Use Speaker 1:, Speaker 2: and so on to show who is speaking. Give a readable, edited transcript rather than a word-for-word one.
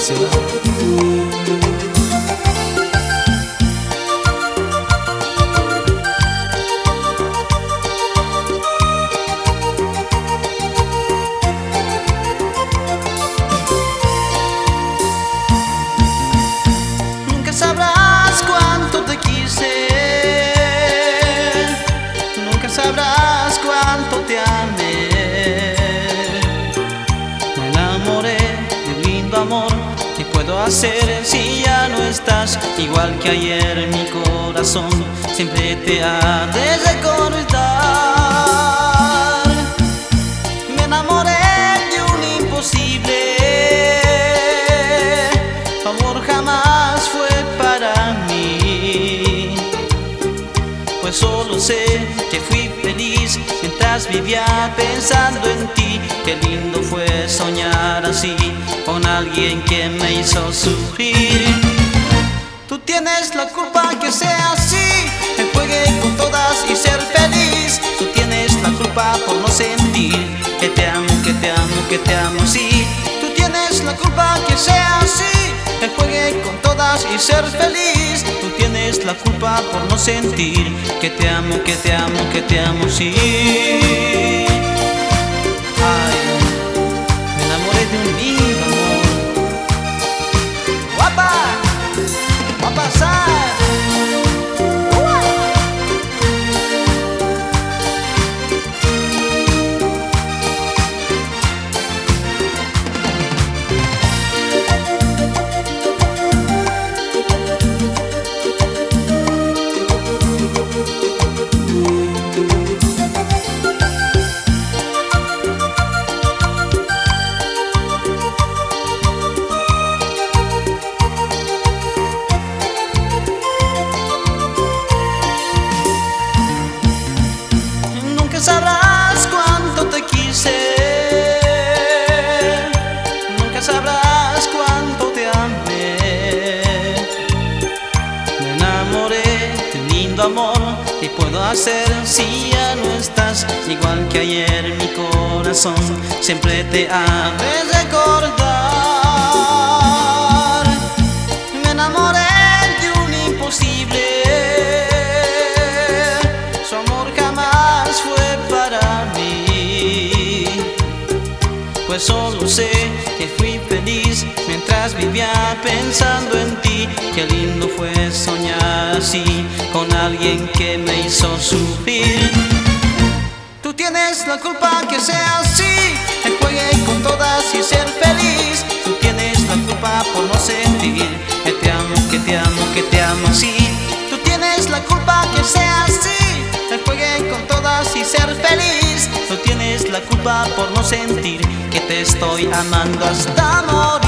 Speaker 1: será?
Speaker 2: Nunca sabrás cuánto te quise, nunca sabrás cuánto te amé. Me enamoré de un lindo amor. ¿Qué puedo hacer si ya no estás? Igual que ayer mi corazón siempre te ha de recordar. Me enamoré de un imposible, tu amor jamás fue para mí. Pues solo sé que fui feliz mientras vivía pensando en ti. Qué lindo fue soñar así con alguien que me hizo sufrir. Tú tienes la culpa que sea así, me juegue con todas y ser feliz. Tú tienes la culpa por no sentir que te amo, que te amo, que te amo, sí. Tú tienes la culpa que sea así, me juegue con todas y ser feliz. Tú tienes la culpa por no sentir que te amo, que te amo, que te amo, sí. Ay, me enamoré de un lindo amor. ¡Guapa! ¡Va a pasar! Nunca sabrás cuánto te quise, nunca sabrás cuánto te amé. Me enamoré de un lindo amor. ¿Qué puedo hacer si ya no estás? Igual que ayer mi corazón siempre te ha de recordar. Me enamoré de un imposible, su amor jamás fue para mí. Pues solo sé que fui feliz mientras vivía pensando en ti. Qué lindo fue soñar así con alguien que me hizo sufrir. Tú tienes la culpa que sea así, me juegue con todas y ser feliz. Tú tienes la culpa por no sentir que te amo, que te amo, que te amo, sí. Tú tienes la culpa que sea así, me juegue con todas y ser feliz. Tú tienes la culpa por no sentir que te estoy amando hasta morir.